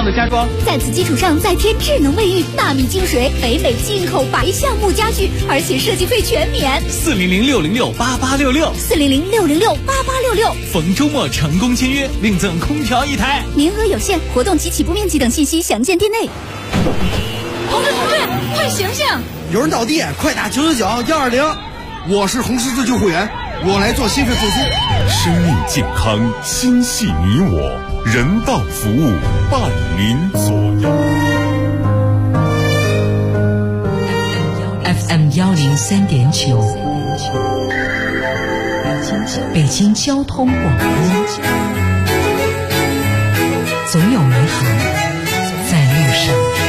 的家装。 在此基础上再添智能卫浴、纳米净水、北美进口白橡木家具，而且设计费全免。 400-606-8866，400-606-8866， 逢周末成功签约，另赠空调1台， 名额有限，活动及起步面积等信息详见店内。 同志，快醒醒！ 有人倒地，快打999-120。我是红十字救护员，我来做心肺复苏。 生命健康，心系你我，人道服务伴您左右。 FM 103.9，北京交通广播，总有美好在路上。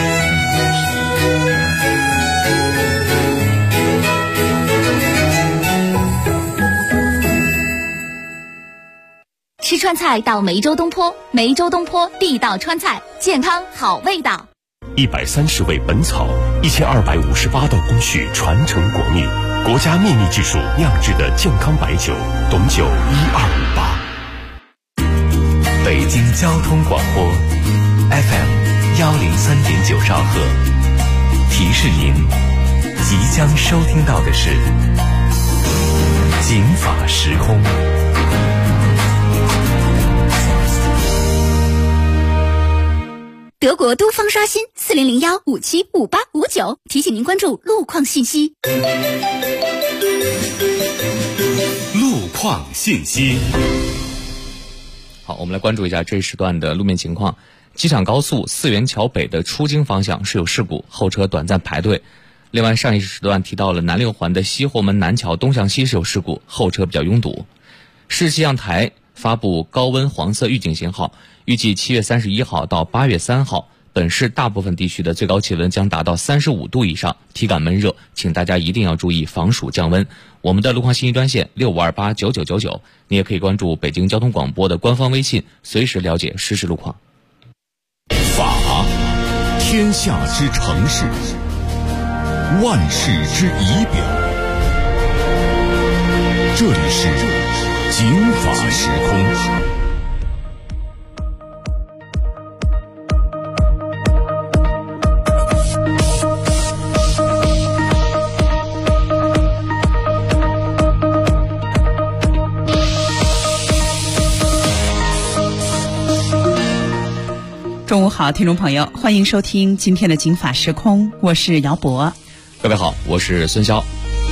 吃川菜到梅州东坡，梅州东坡地道川菜，健康好味道。 130味本草，1258道工序传承国秘，国家秘密技术酿制的健康白酒，董酒1258。 北京交通广播 FM 103.9兆赫，提示您即将收听到的是警法时空。 德国都方刷新40015758559，提醒您关注路况信息。 路况信息。 好，我们来关注一下这一时段的路面情况。机场高速四元桥北的出京方向是有事故，后车短暂排队。另外，上一时段提到了南六环的西后门南桥东向西是有事故，后车比较拥堵。市气象台发布高温黄色预警信号，预计7月31号到8月3号，本市大部分地区的最高气温将达到35度以上，体感闷热，请大家一定要注意防暑降温。我们的路况信息专线65289999，你也可以关注北京交通广播的官方微信，随时了解实时路况。 法，天下之城市，万世之仪表。这里是警法时空。 中午好，听众朋友，欢迎收听今天的警法时空，我是姚博。 各位好，我是孙潇。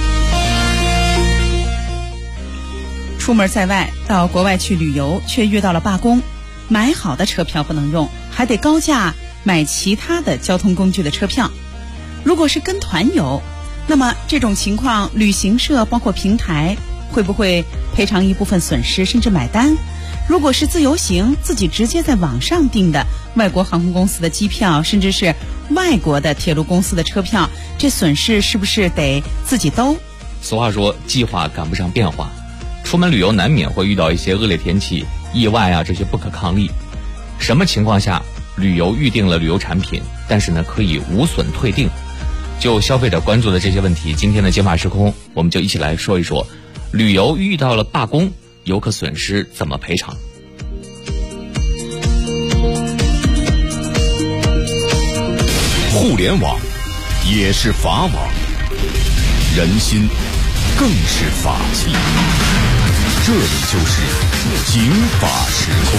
出门在外，到国外去旅游，却遇到了罢工，买好的车票不能用，还得高价买其他的交通工具的车票。如果是跟团游，那么这种情况，旅行社包括平台会不会赔偿一部分损失，甚至买单？如果是自由行，自己直接在网上订的外国航空公司的机票，甚至是外国的铁路公司的车票，这损失是不是得自己兜？ 俗话说，计划赶不上变化，出门旅游难免会遇到一些恶劣天气、意外啊，这些不可抗力。什么情况下旅游预定了旅游产品，但是呢可以无损退订？就消费者关注的这些问题，今天的警法时空，我们就一起来说一说，旅游遇到了罢工，游客损失怎么赔偿？ 互联网也是法网，人心更是法器。这里就是警法时空。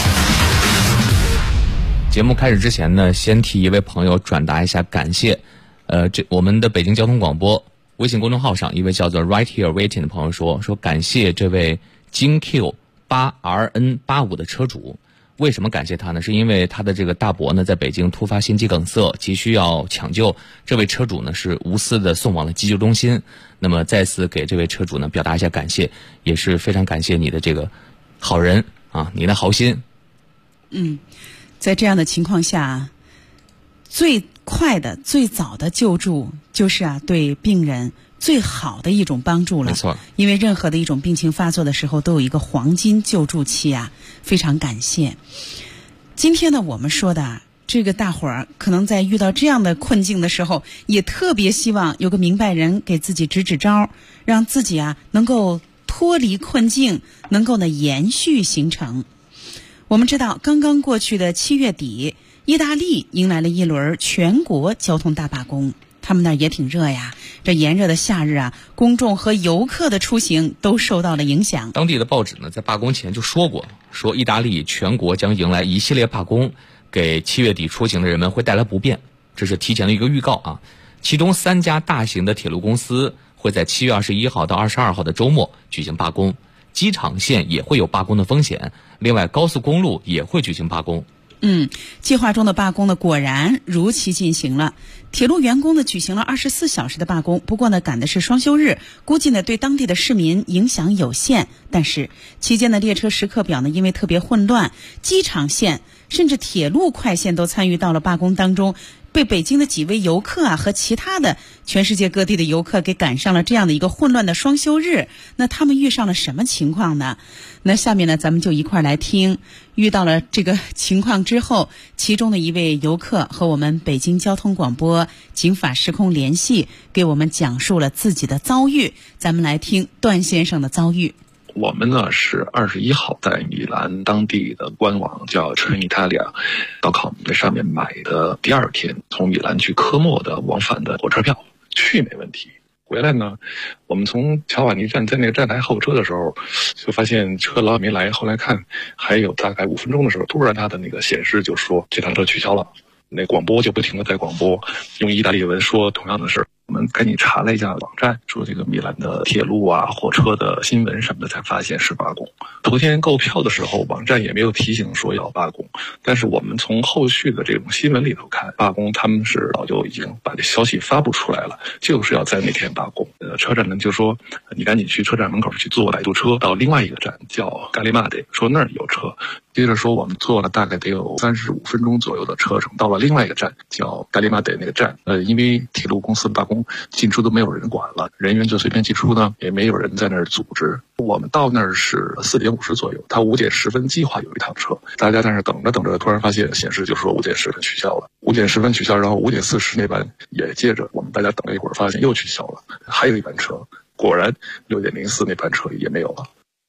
节目开始之前呢，先替一位朋友转达一下感谢。我们的北京交通广播微信公众号上，一位叫做 Right Here Waiting 的朋友说感谢这位京 Q8RN85 的车主。为什么感谢他呢？是因为他的这个大伯呢在北京突发心肌梗塞，急需要抢救，这位车主呢是无私的送往了急救中心。那么再次给这位车主呢表达一下感谢，也是非常感谢你的这个好人啊，你的好心。 在这样的情况下，最快的最早的救助就是对病人最好的一种帮助了。 没错， 因为任何的一种病情发作的时候都有一个黄金救助期啊，非常感谢。今天呢，我们说的这个大伙儿可能在遇到这样的困境的时候，也特别希望有个明白人给自己支支招，让自己能够脱离困境，能够延续行程。我们知道刚刚过去的7月底， 意大利迎来了一轮全国交通大罢工，他们那儿也挺热呀。这炎热的夏日啊，公众和游客的出行都受到了影响。 当地的报纸呢，在罢工前就说意大利全国将迎来一系列罢工，给7月底出行的人们会带来不便，这是提前的一个预告啊。其中3家大型的铁路公司会在7月21号到22号的周末举行罢工，机场线也会有罢工的风险，另外高速公路也会举行罢工。 计划中的罢工呢，果然如期进行了。铁路员工呢举行了24小时的罢工，不过呢赶的是双休日，估计呢对当地的市民影响有限。但是期间的列车时刻表呢因为特别混乱，机场线甚至铁路快线都参与到了罢工当中，被北京的几位游客啊和其他的全世界各地的游客给赶上了这样的一个混乱的双休日。那他们遇上了什么情况呢？那下面呢咱们就一块来听遇到了这个情况之后，其中的一位游客和我们北京交通广播警法时空联系，给我们讲述了自己的遭遇。咱们来听段先生的遭遇。 我们呢是21号在米兰当地的官网叫 Trenitalia.com 在上面买的第2天从米兰去科莫的往返的火车票，去没问题。回来呢，我们从乔瓦尼站在那个站台候车的时候，就发现车老没来。后来看还有大概5分钟的时候，突然它的那个显示就说这趟车取消了。那广播就不停地在广播，用意大利文说同样的事儿。我们赶紧查了一下网站，说这个米兰的铁路啊、火车的新闻什么的，才发现是罢工。头天购票的时候，网站也没有提醒说要罢工，但是我们从后续的这种新闻里头看，罢工他们是早就已经把这消息发布出来了，就是要在那天罢工。车站呢就说你赶紧去车站门口去坐摆渡车到另外一个站叫咖利马德，说那儿有车。接着说我们坐了大概得有35分钟左右的车程，到了另外一个站叫咖利马德那个站。因为铁路公司罢工，进出都没有人管了，人员就随便进出呢，也没有人在那儿组织。我们到那儿是4点50左右，他5点10分计划有一趟车，大家在那儿等着，突然发现显示就说5点10分取消了，5点10分取消，然后5点40那班也接着，我们大家等了一会儿，发现又取消了，还有一班车，果然6点04那班车也没有了。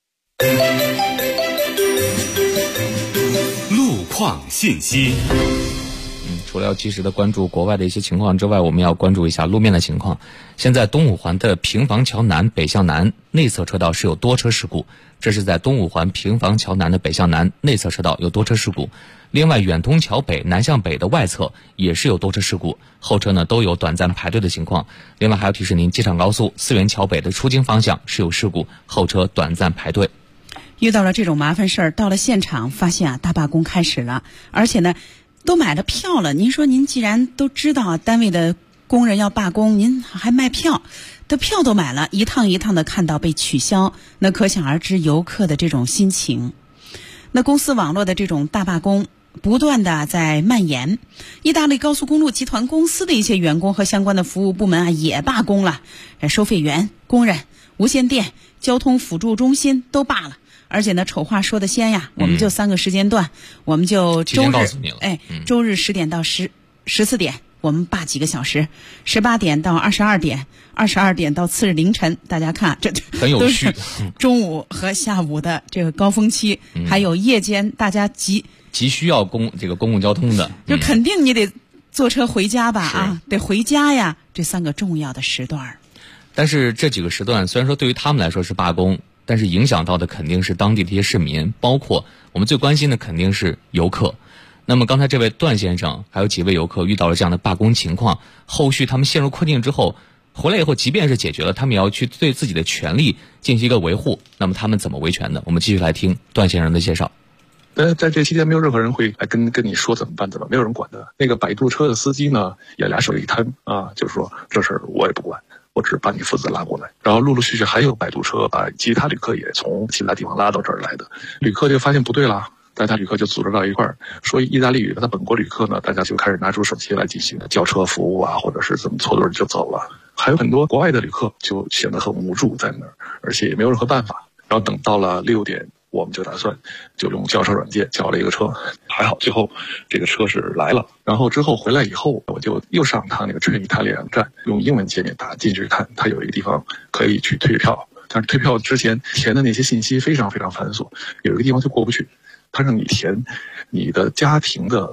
路况信息。 除了要及时的关注国外的一些情况之外，我们要关注一下路面的情况。现在东五环的平房桥南北向南内侧车道是有多车事故，这是在东五环平房桥南的北向南内侧车道有多车事故。另外远通桥北南向北的外侧也是有多车事故，后车呢都有短暂排队的情况。另外还要提示您，机场高速4元桥北的出京方向是有事故，后车短暂排队。 遇到了这种麻烦事儿，到了现场发现啊大罢工开始了，而且呢都买了票了。您说您既然都知道单位的工人要罢工，您还卖票，的票都买了，一趟一趟的看到被取消，那可想而知游客的这种心情。那公司网络的这种大罢工不断的在蔓延，意大利高速公路集团公司的一些员工和相关的服务部门啊也罢工了，收费员、工人、无线电、交通辅助中心都罢了。而且呢，丑话说得先呀，我们就3个时间段，我们就周日，周日10点到14点，我们罢几个小时，18点到22点，22点到次日凌晨。大家看，这很有序。 中午和下午的这个高峰期，还有夜间，大家急需要公共交通的， 就肯定你得坐车回家吧啊，得回家呀。这3个重要的时段。 但是这几个时段虽然说对于他们来说是罢工，但是影响到的肯定是当地的一些市民，包括我们最关心的肯定是游客。那么刚才这位段先生还有几位游客遇到了这样的罢工情况，后续他们陷入困境之后回来以后，即便是解决了，他们也要去对自己的权利进行一个维护，那么他们怎么维权呢？我们继续来听段先生的介绍。 在这期间没有任何人会来跟你说怎么办，没有人管的。那个摆渡车的司机呢也俩手一摊啊，就是说这事儿我也不管，我只把你负责拉过来。然后陆陆续续还有摆渡车把其他旅客也从其他地方拉到这儿来的，旅客就发现不对了，大家旅客就组织到一块儿，说意大利语的本国旅客呢，大家就开始拿出手机来进行叫车服务啊，或者是怎么凑对就走了。还有很多国外的旅客就显得很无助在那儿，而且也没有任何办法。然后等到了6点，我们就打算就用叫车软件叫了一个车，还好最后这个车是来了。然后之后回来以后，我就又上他那个Trenitalia站，用英文界面打进去看，他有一个地方可以去退票，但是退票之前填的那些信息非常非常繁琐，有一个地方就过不去，他让你填你的家庭的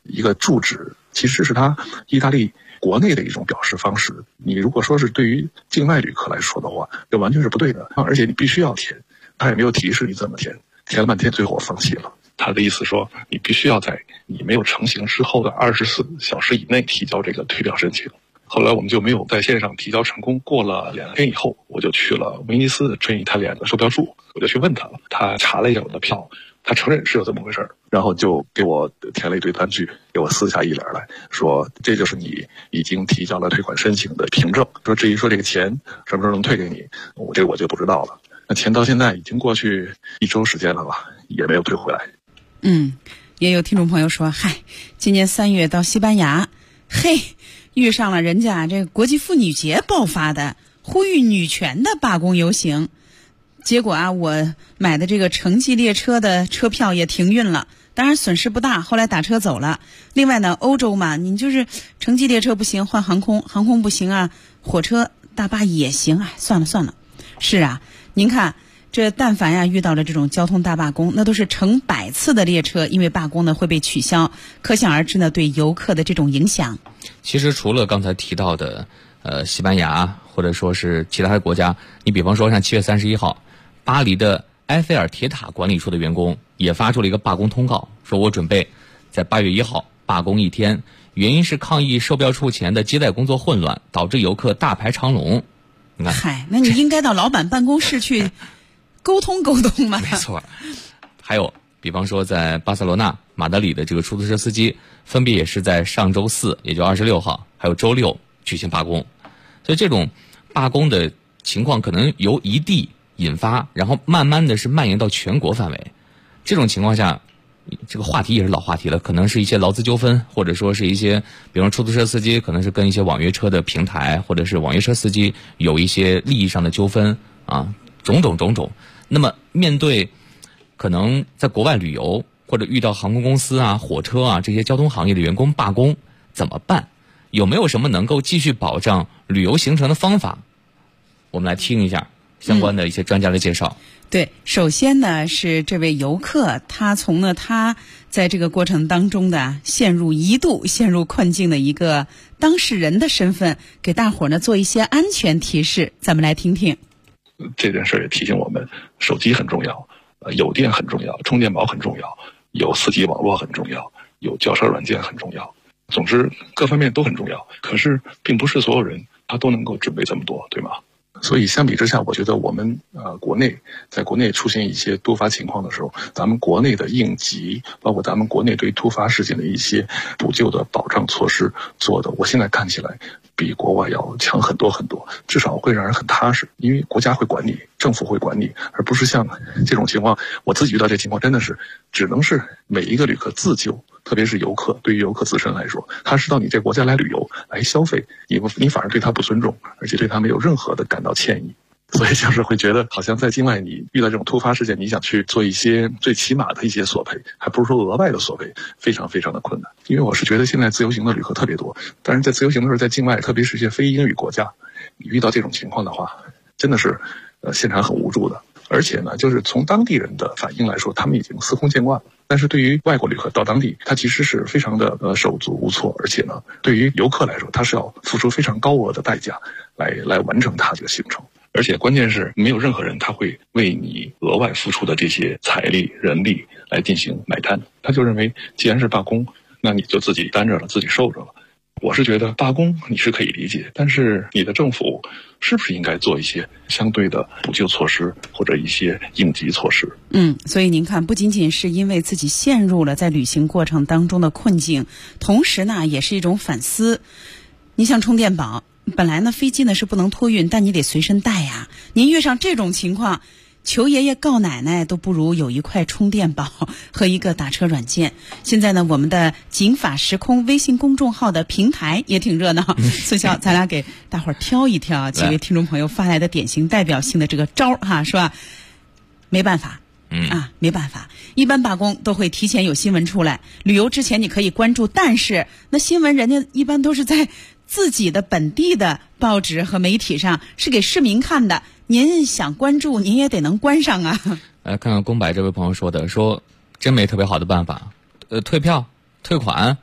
一个住址，其实是它意大利国内的一种表示方式。你如果说是对于境外旅客来说的话，这完全是不对的，而且你必须要填，他也没有提示你怎么填，填了半天，最后我放弃了。他的意思说，你必须要在你没有成型之后的24小时以内提交这个退票申请。后来我们就没有在线上提交成功。过了2天以后，我就去了威尼斯Trenitalia的售票处，我就去问他了。他查了一下我的票，他承认是有这么回事，然后就给我填了一堆单据，给我撕下一联来说，这就是你已经提交了退款申请的凭证。说至于说这个钱什么时候能退给你，我就不知道了。那钱到现在已经过去1周时间了吧，也没有退回来。 也有听众朋友说，嗨，今年3月到西班牙，遇上了人家这个国际妇女节爆发的呼吁女权的罢工游行，结果啊，我买的这个城际列车的车票也停运了，当然损失不大，后来打车走了。另外呢，欧洲嘛，你就是城际列车不行，换航空，航空不行啊，火车大巴也行，算了。是啊，您看这但凡呀遇到了这种交通大罢工，那都是成百次的列车因为罢工呢会被取消，可想而知呢对游客的这种影响。 其实除了刚才提到的西班牙或者说是其他的国家，你比方说像7月31号，巴黎的埃菲尔铁塔管理处的员工也发出了一个罢工通告，说我准备在8月1号罢工1天，原因是抗议售票处前的接待工作混乱，导致游客大排长龙。你看， 那你应该到老板办公室去沟通嘛。 没错。还有比方说在巴塞罗那、马德里的这个出租车司机，分别也是在上周4，也就26号，还有周6举行罢工。所以这种罢工的情况可能由一地引发，然后慢慢的是蔓延到全国范围。这种情况下，这个话题也是老话题了，可能是一些劳资纠纷，或者说是一些比如出租车司机可能是跟一些网约车的平台或者是网约车司机有一些利益上的纠纷啊，种种。那么面对可能在国外旅游或者遇到航空公司啊、火车啊这些交通行业的员工罢工怎么办？有没有什么能够继续保障旅游行程的方法？我们来听一下相关的一些专家的介绍。 对，首先呢是这位游客，他从他在这个过程当中的一度陷入困境的一个当事人的身份，给大伙呢做一些安全提示，咱们来听听。 这件事也提醒我们，手机很重要，有电很重要，充电宝很重要，有4G 网络很重要，有轿车软件很重要。总之各方面都很重要，可是并不是所有人他都能够准备这么多，对吗？所以相比之下，我觉得我们在国内出现一些突发情况的时候，咱们国内的应急，包括咱们国内对突发事件的一些补救的保障措施做的，我现在看起来比国外要强很多，至少会让人很踏实，因为国家会管你，政府会管你，而不是像这种情况，我自己遇到这情况真的是只能是每一个旅客自救。特别是游客，对于游客自身来说，他是到你这国家来旅游来消费，你反而对他不尊重，而且对他没有任何的感到歉意。所以就是会觉得好像在境外你遇到这种突发事件，你想去做一些最起码的一些索赔，还不是说额外的索赔，非常非常的困难。因为我是觉得现在自由行的旅客特别多，但是在自由行的时候，在境外特别是一些非英语国家，你遇到这种情况的话，真的是现场很无助的。而且呢，就是从当地人的反应来说，他们已经司空见惯了。但是对于外国旅客到当地，他其实是非常的手足无措，而且呢，对于游客来说，他是要付出非常高额的代价来完成他这个行程。而且关键是没有任何人他会为你额外付出的这些财力、人力来进行买单，他就认为既然是罢工，那你就自己担着了，自己受着了。我是觉得罢工你是可以理解，但是你的政府是不是应该做一些相对的补救措施或者一些应急措施？ 所以您看，不仅仅是因为自己陷入了在旅行过程当中的困境，同时呢也是一种反思。你像充电宝，本来呢飞机呢是不能托运，但你得随身带呀。您遇上这种情况，求爷爷告奶奶都不如有一块充电宝和一个打车软件。现在呢，我们的警法时空微信公众号的平台也挺热闹。孙骁，咱俩给大伙儿挑一挑几位听众朋友发来的典型代表性的这个招儿是吧？没办法。没办法，一般罢工都会提前有新闻出来，旅游之前你可以关注，但是那新闻人家一般都是在自己的本地的报纸和媒体上，是给市民看的，您想关注您也得能关上啊。 来看看公柏这位朋友说的，说真没特别好的办法，退票退款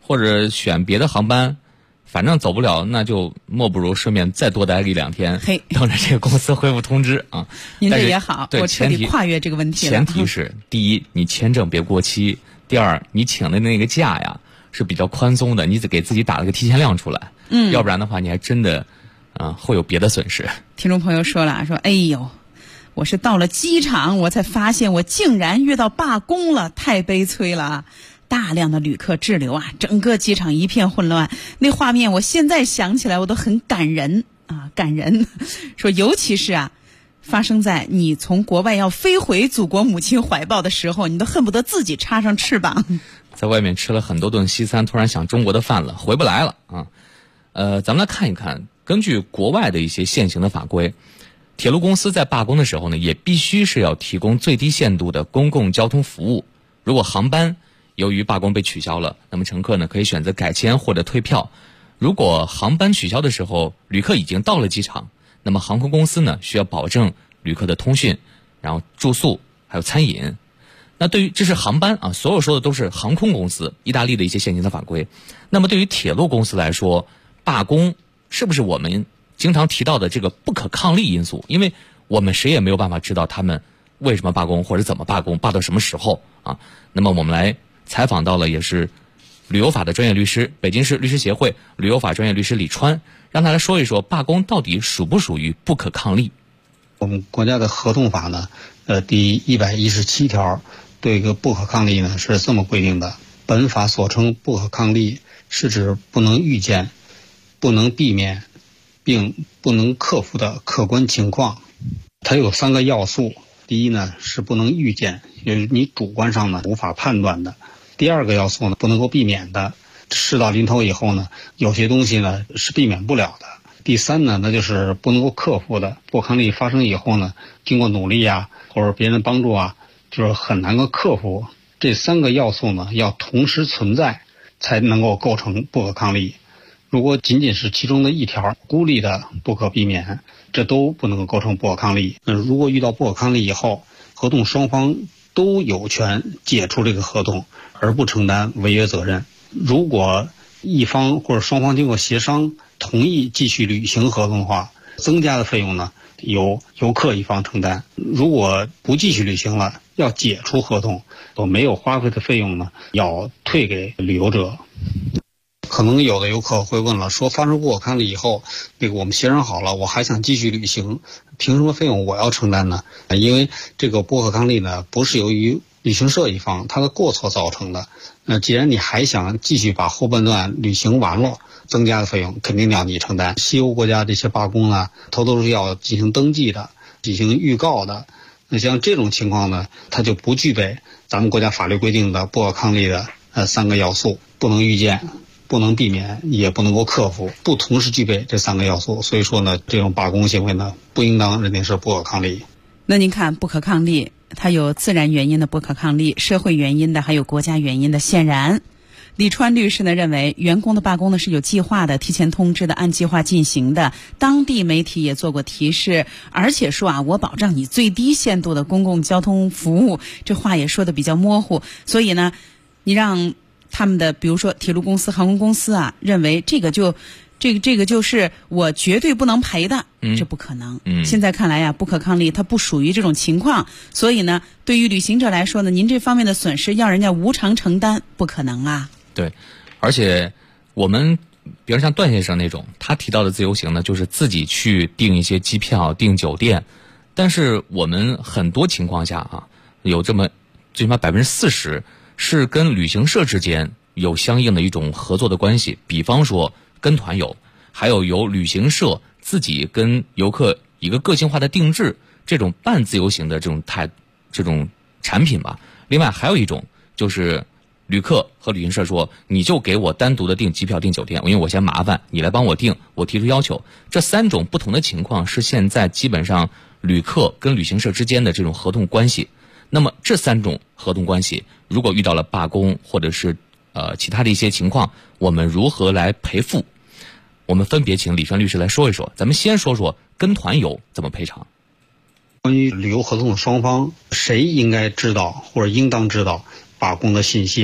或者选别的航班，反正走不了，那就莫不如顺便再多待1-2天，等着这个公司恢复通知啊。 您这也好， 对， 我彻底跨越这个问题了。 前提是第一，你签证别过期；第二，你请的那个假呀是比较宽松的，你得给自己打了个提前量出来。要不然的话，你还真的会有别的损失。 听众朋友说了，说哎呦，我是到了机场我才发现我竟然遇到罢工了，太悲催了啊！大量的旅客滞留啊，整个机场一片混乱，那画面我现在想起来我都很感人啊，感人。说尤其是啊，发生在你从国外要飞回祖国母亲怀抱的时候，你都恨不得自己插上翅膀。 在外面吃了很多顿西餐，突然想中国的饭了，回不来了啊。咱们来看一看，根据国外的一些现行的法规，铁路公司在罢工的时候呢，也必须是要提供最低限度的公共交通服务。如果航班由于罢工被取消了，那么乘客呢可以选择改签或者退票。如果航班取消的时候，旅客已经到了机场，那么航空公司呢需要保证旅客的通讯，然后住宿还有餐饮。那对于这是航班啊，所有说的都是航空公司，意大利的一些现行的法规。那么对于铁路公司来说，罢工是不是我们经常提到的这个不可抗力因素？因为我们谁也没有办法知道他们为什么罢工或者怎么罢工，罢到什么时候啊？那么我们来采访到了也是旅游法的专业律师，北京市律师协会旅游法专业律师李川，让他来说一说罢工到底属不属于不可抗力。 我们国家的合同法呢，第117条对一个不可抗力呢是这么规定的：本法所称不可抗力，是指不能预见、不能避免并不能克服的客观情况。它有3个要素。第一呢是不能预见，也就是你主观上呢无法判断的。第二个要素呢不能够避免的，事到临头以后呢，有些东西呢是避免不了的。第三呢，那就是不能够克服的，不可抗力发生以后呢，经过努力啊或者别人的帮助啊，就是很难够克服。这3个要素呢要同时存在才能够构成不可抗力。如果仅仅是其中的一条孤立的不可避免，这都不能够构成不可抗力。如果遇到不可抗力以后，合同双方都有权解除这个合同，而不承担违约责任。如果一方或者双方经过协商同意继续履行合同的话，增加的费用呢由游客一方承担。如果不继续履行了，要解除合同，所没有花费的费用呢要退给旅游者。可能有的游客会问了，说发生不可抗力以后，我们协商好了，我还想继续履行，凭什么费用我要承担呢？因为这个不可抗力呢，不是由于旅行社一方他的过错造成的。既然你还想继续把后半段履行完了，增加的费用肯定要你承担。西欧国家这些罢工呢，它都是要进行登记的，进行预告的。那像这种情况呢，它就不具备咱们国家法律规定的不可抗力的3个要素：不能预见、不能避免，也不能够克服，不同时具备这3个要素。所以说呢，这种罢工行为呢，不应当认定是不可抗力。 那您看，不可抗力它有自然原因的不可抗力，社会原因的，还有国家原因的。显然李川律师呢认为，员工的罢工呢是有计划的、提前通知的、按计划进行的，当地媒体也做过提示，而且说啊，我保障你最低限度的公共交通服务，这话也说的比较模糊。所以呢，你让他们的比如说铁路公司、航空公司啊，认为这个就是我绝对不能赔的，这不可能。现在看来呀，不可抗力它不属于这种情况，所以呢，对于旅行者来说呢，您这方面的损失要人家无偿承担，不可能啊。 对，而且我们比如像段先生那种，他提到的自由行呢，就是自己去订一些机票、订酒店，但是我们很多情况下啊，有这么最起码40%是跟旅行社之间有相应的一种合作的关系，比方说跟团游，还有由旅行社自己跟游客一个个性化的定制，这种半自由行的这种产品吧。另外还有一种就是旅客和旅行社说，你就给我单独的订机票、订酒店，因为我嫌麻烦，你来帮我订，我提出要求。这3种不同的情况是现在基本上旅客跟旅行社之间的这种合同关系。那么这3种合同关系，如果遇到了罢工或者是其他的一些情况，我们如何来赔付？我们分别请李川律师来说一说。咱们先说说跟团游怎么赔偿。 关于旅游合同的双方，谁应该知道或者应当知道罢工的信息啊，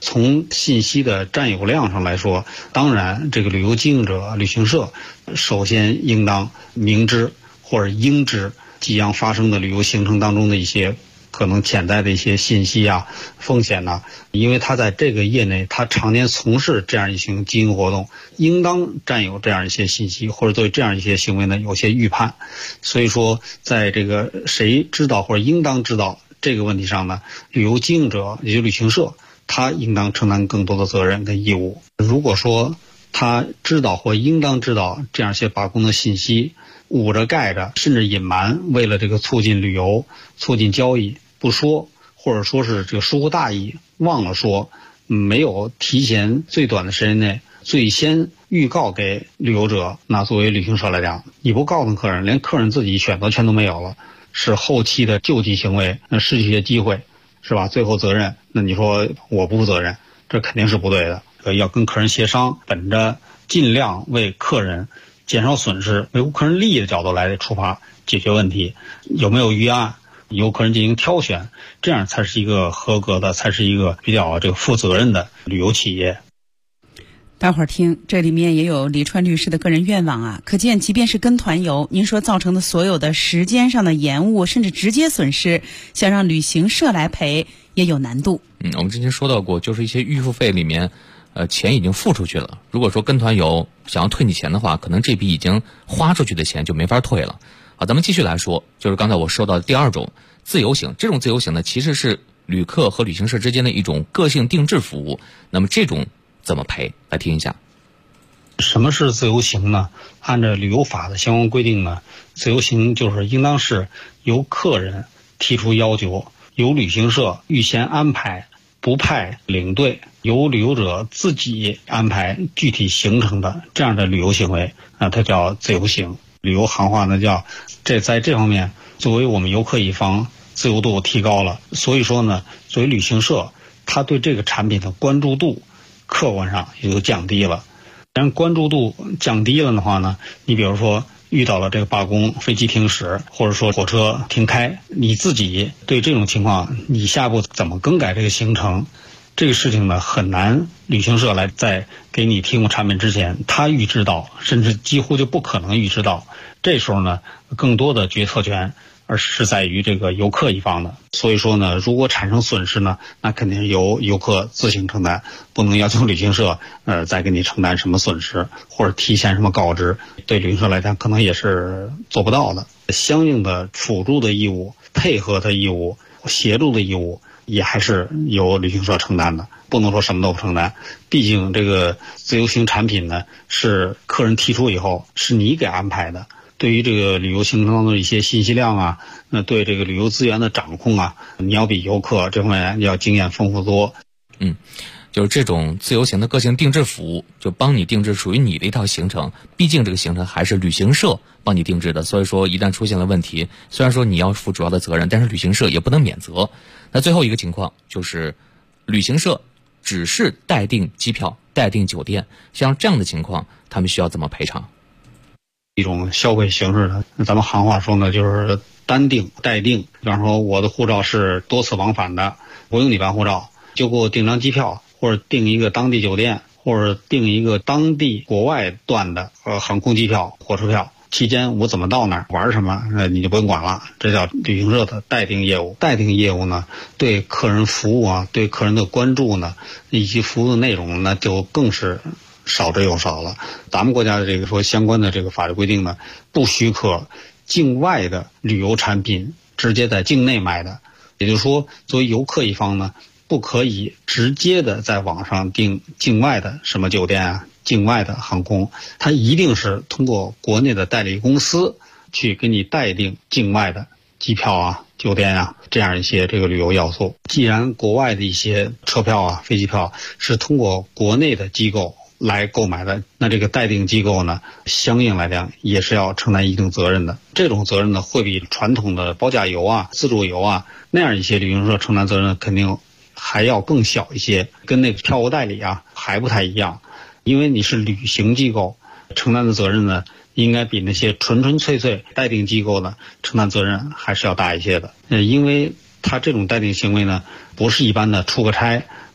从信息的占有量上来说，当然这个旅游经营者、旅行社首先应当明知或者应知即将发生的旅游行程当中的一些可能潜在的一些信息啊、风险呐，因为他在这个业内，他常年从事这样一些经营活动，应当占有这样一些信息，或者对这样一些行为呢有些预判。所以说，在这个谁知道或者应当知道这个问题上呢，旅游经营者也就是旅行社，他应当承担更多的责任跟义务。如果说他知道或应当知道这样一些罢工的信息，捂着盖着甚至隐瞒，为了这个促进旅游、促进交易不说，或者说是这个疏忽大意忘了说，没有提前最短的时间内最先预告给旅游者，那作为旅行社来讲，你不告诉客人，连客人自己选择权都没有了，是后期的救济行为，那失去一些机会，是吧？最后责任，那你说我不负责任，这肯定是不对的。要跟客人协商，本着尽量为客人减少损失、维护客人利益的角度来出发解决问题。有没有预案，由客人进行挑选，这样才是一个合格的，才是一个比较负责任的旅游企业。 待会儿听，这里面也有李川律师的个人愿望啊。可见，即便是跟团游，您说造成的所有的时间上的延误，甚至直接损失，想让旅行社来赔也有难度。 我们之前说到过，就是一些预付费里面，钱已经付出去了。如果说跟团游想要退你钱的话，可能这笔已经花出去的钱就没法退了。好，咱们继续来说，就是刚才我说到的第二种自由行。这种自由行呢，其实是旅客和旅行社之间的一种个性定制服务。那么这种怎么赔？来听一下。 什么是自由行呢？按照旅游法的相关规定呢，自由行就是应当是由客人提出要求，由旅行社预先安排，不派领队，由旅游者自己安排具体行程的这样的旅游行为，它叫自由行。旅游行话呢叫在这方面，作为我们游客一方，自由度提高了。所以说呢，作为旅行社，他对这个产品的关注度客观上也就降低了。但关注度降低了的话呢，你比如说遇到了这个罢工、飞机停驶，或者说火车停开，你自己对这种情况，你下一步怎么更改这个行程，这个事情呢很难旅行社来在给你提供产品之前他预知到，甚至几乎就不可能预知到。这时候呢，更多的决策权而是在于这个游客一方的。所以说呢，如果产生损失呢，那肯定是由游客自行承担，不能要求旅行社再给你承担什么损失，或者提前什么告知，对旅行社来讲可能也是做不到的。相应的辅助的义务、配合的义务、协助的义务也还是由旅行社承担的，不能说什么都不承担。毕竟这个自由行产品呢，是客人提出以后是你给安排的，对于这个旅游行程当中的一些信息量啊，那对这个旅游资源的掌控啊，你要比游客这方面要经验丰富多。 就是这种自由行的个性定制服务，就帮你定制属于你的一套行程。毕竟这个行程还是旅行社帮你定制的，所以说一旦出现了问题，虽然说你要负主要的责任，但是旅行社也不能免责。那最后一个情况就是，旅行社只是代订机票、代订酒店，像这样的情况，他们需要怎么赔偿？ 一种消费形式的，咱们行话说呢，就是单订、代订。比方说，我的护照是多次往返的，不用你办护照，就给我订张机票，或者订一个当地酒店，或者订一个当地国外段的航空机票、火车票。期间我怎么到那儿玩什么，你就不用管了，这叫旅行社的代订业务。代订业务呢，对客人服务啊，对客人的关注呢，以及服务的内容呢，就更是少之又少了。咱们国家的这个说相关的这个法律规定呢，不许可境外的旅游产品直接在境内卖的。也就是说，作为游客一方呢，不可以直接的在网上订境外的什么酒店啊、境外的航空，它一定是通过国内的代理公司去给你代订境外的机票啊、酒店啊这样一些这个旅游要素。既然国外的一些车票啊、飞机票是通过国内的机构来购买的，那这个代订机构呢，相应来讲也是要承担一定责任的。这种责任呢，会比传统的包价游啊、自助游啊那样一些旅行社承担责任肯定还要更小一些，跟那个票务代理啊还不太一样。因为你是旅行机构，承担的责任呢，应该比那些纯粹代订机构呢承担责任还是要大一些的。因为他这种代订行为呢，不是一般的出个差，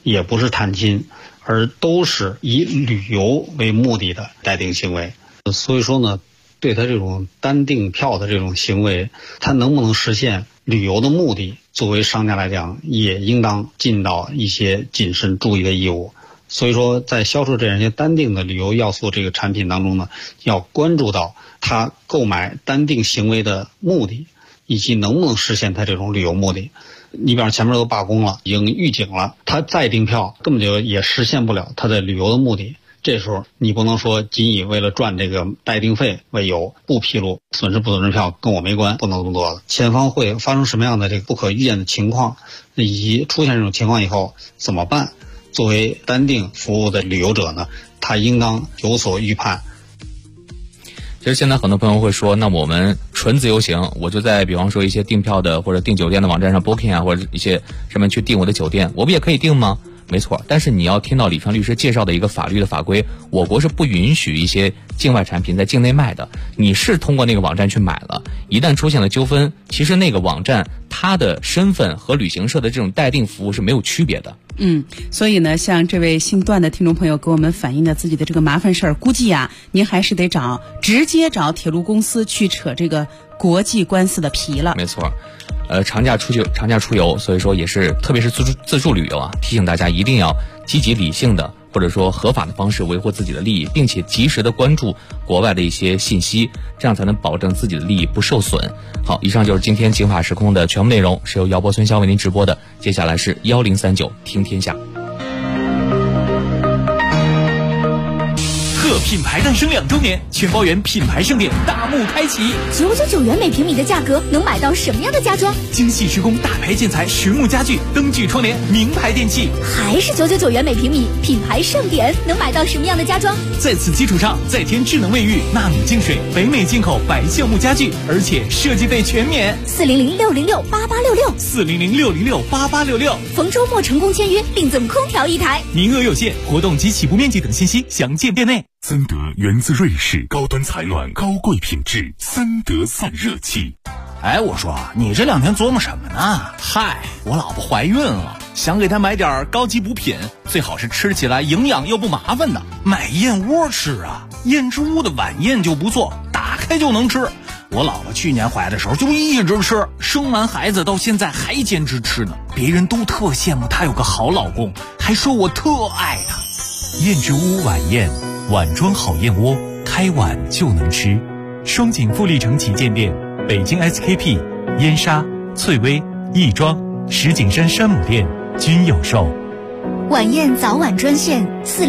也不是探亲，而都是以旅游为目的的待定行为。所以说呢，对他这种单订票的这种行为，他能不能实现旅游的目的，作为商家来讲，也应当尽到一些谨慎注意的义务。所以说，在销售这样一些单订的旅游要素这个产品当中呢，要关注到他购买单订行为的目的，以及能不能实现他这种旅游目的。你比方前面都罢工了，已经预警了，他再订票根本就也实现不了他的旅游的目的。这时候你不能说仅以为了赚这个待订费为由不披露，损失不损失票跟我没关，不能这么做的。前方会发生什么样的这个不可预见的情况，以及出现这种情况以后怎么办？作为单订服务的旅游者呢，他应当有所预判。 其实现在很多朋友会说，那我们纯自由行，我就在比方说一些订票的或者订酒店的网站上 Booking 啊，或者一些上面去订我的酒店，我们也可以订吗？没错，但是你要听到李川律师介绍的一个法律的法规，我国是不允许一些境外产品在境内卖的。你是通过那个网站去买了，一旦出现了纠纷，其实那个网站它的身份和旅行社的这种待订服务是没有区别的。 所以呢，像这位姓段的听众朋友给我们反映的自己的这个麻烦事儿，估计啊，您还是得直接找铁路公司去扯这个国际官司的皮了。 没错。长假出游，所以说也是特别是自助旅游啊，提醒大家一定要积极理性的或者说合法的方式维护自己的利益，并且及时的关注国外的一些信息，这样才能保证自己的利益不受损。好，以上就是今天警法时空的全部内容，是由姚波、孙潇为您直播的。接下来是1039听天下。 贺品牌诞生2周年，全包圆品牌盛典大幕开启 ，999元每平米的价格能买到什么样的家装？ 精细施工大牌建材实木家具、灯具窗帘、名牌电器， 还是999元每平米，品牌盛典能买到什么样的家装？ 在此基础上再添智能卫浴、纳米净水、北美进口白橡木家具，而且设计费全免。 400-606-8866，400-606-8866，逢周末成功签约，另赠空调1台， 名额有限，活动及起步面积等信息详见店内。 森德源自瑞士，高端采暖，高贵品质，森德散热器。 哎，我说你这2天琢磨什么呢？嗨，我老婆怀孕了，想给她买点高级补品，最好是吃起来营养又不麻烦的。买燕窝吃啊，燕之屋的晚宴就不错，打开就能吃。我老婆去年怀的时候就一直吃，生完孩子到现在还坚持吃呢。别人都特羡慕她有个好老公，还说我特爱她。 燕之屋晚宴，碗装好燕窝，开碗就能吃。双井富力城旗舰店，北京 SKP、燕莎、翠微、亦庄、石景山山姆店均有售。 晚宴早晚专线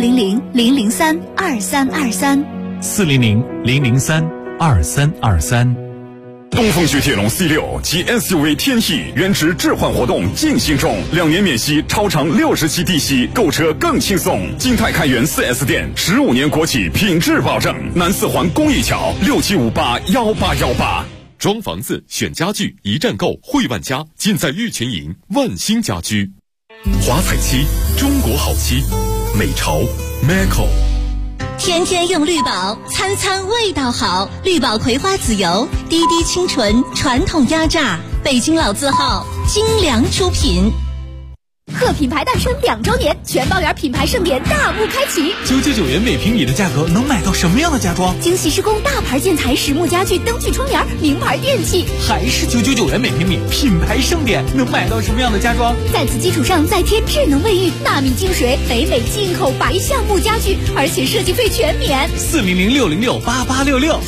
400-003-2323，400-003-2323。 东风雪铁龙 C6 及 SUV 天翼原值置换活动进行中，2年免息，超长60期低息，购车更轻松。金泰开元 4S 店，15年国企品质保证。南四环公益桥67581818。 装房子选家具，一站购汇万家，尽在玉泉营万兴家居。华彩漆，中国好漆，美潮 Maco。 天天用绿宝，餐餐味道好。绿宝葵花籽油，滴滴清纯，传统压榨，北京老字号，精良出品。 贺品牌诞生2周年，全包圆品牌盛典大幕开启 ，999元每平米的价格能买到什么样的家装？ 精细施工大牌建材实木家具、灯具窗帘、名牌电器， 还是999元每平米，品牌盛典能买到什么样的家装？ 在此基础上再添智能卫浴、纳米净水、北美进口白橡木家具，而且设计费全免。 400-606-8866，400-606-8866，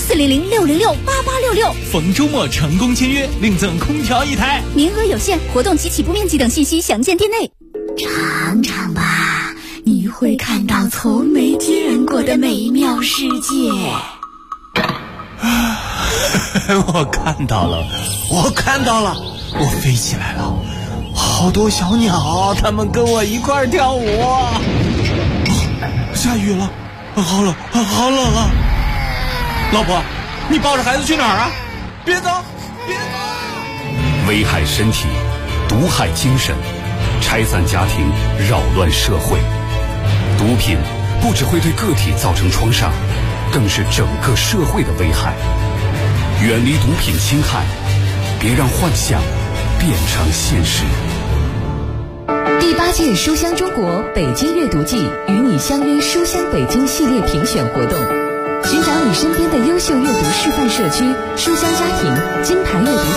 逢周末成功签约，另赠空调1台， 名额有限，活动及起步面积等信息详见店内。尝尝吧，你会看到从没见过的美妙世界。 我看到了，我飞起来了，好多小鸟，它们跟我一块儿跳舞。下雨了，好冷啊！老婆，你抱着孩子去哪儿啊？别走！ 危害身体，毒害精神，拆散家庭，扰乱社会。毒品不只会对个体造成创伤，更是整个社会的危害。远离毒品侵害，别让幻想变成现实。 第8届书香中国北京阅读季与你相约书香北京系列评选活动，寻找你身边的优秀阅读示范社区，书香家庭金牌阅读